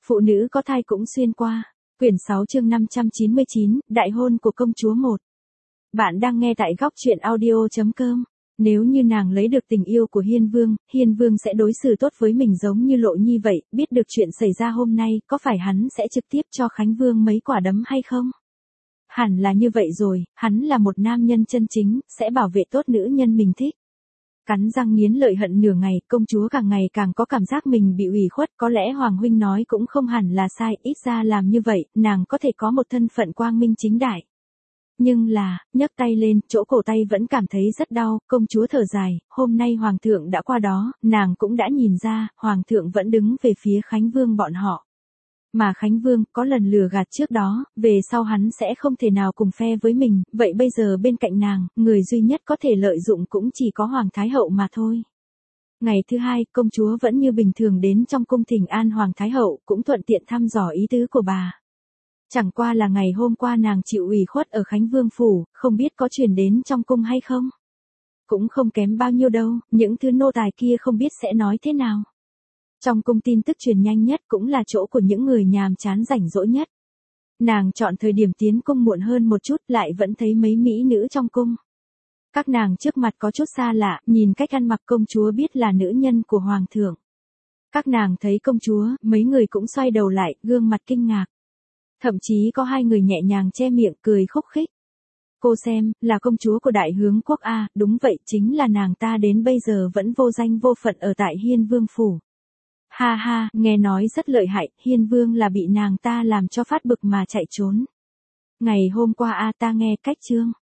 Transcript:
Phụ nữ có thai cũng xuyên qua. Quyển 6 chương 599, Đại hôn của công chúa 1. Bạn đang nghe tại góc truyện audio.com. Nếu như nàng lấy được tình yêu của Hiên Vương sẽ đối xử tốt với mình giống như Lộ Nhi vậy, biết được chuyện xảy ra hôm nay, có phải hắn sẽ trực tiếp cho Khánh Vương mấy quả đấm hay không? Hẳn là như vậy rồi, hắn là một nam nhân chân chính, sẽ bảo vệ tốt nữ nhân mình thích. Cắn răng nghiến lợi hận nửa ngày, công chúa càng ngày càng có cảm giác mình bị ủy khuất, có lẽ Hoàng huynh nói cũng không hẳn là sai, ít ra làm như vậy, nàng có thể có một thân phận quang minh chính đại. Nhưng là, nhấc tay lên, chỗ cổ tay vẫn cảm thấy rất đau, công chúa thở dài, hôm nay Hoàng thượng đã qua đó, nàng cũng đã nhìn ra, Hoàng thượng vẫn đứng về phía Khánh Vương bọn họ. Mà Khánh Vương có lần lừa gạt trước đó, về sau hắn sẽ không thể nào cùng phe với mình, vậy bây giờ bên cạnh nàng, người duy nhất có thể lợi dụng cũng chỉ có Hoàng Thái Hậu mà thôi. Ngày thứ hai, công chúa vẫn như bình thường đến trong cung thỉnh an Hoàng Thái Hậu, cũng thuận tiện thăm dò ý tứ của bà. Chẳng qua là ngày hôm qua nàng chịu ủy khuất ở Khánh Vương phủ, không biết có truyền đến trong cung hay không. Cũng không kém bao nhiêu đâu, những thứ nô tài kia không biết sẽ nói thế nào. Trong cung tin tức truyền nhanh nhất cũng là chỗ của những người nhàm chán rảnh rỗi nhất. Nàng chọn thời điểm tiến cung muộn hơn một chút lại vẫn thấy mấy mỹ nữ trong cung. Các nàng trước mặt có chút xa lạ, nhìn cách ăn mặc công chúa biết là nữ nhân của Hoàng thượng. Các nàng thấy công chúa, mấy người cũng xoay đầu lại, gương mặt kinh ngạc. Thậm chí có hai người nhẹ nhàng che miệng cười khúc khích. Cô xem, là công chúa của Đại Hướng Quốc a, đúng vậy, chính là nàng ta đến bây giờ vẫn vô danh vô phận ở tại Hiên Vương phủ. Ha ha, nghe nói rất lợi hại, Hiên Vương là bị nàng ta làm cho phát bực mà chạy trốn. Ngày hôm qua ta nghe cách chương.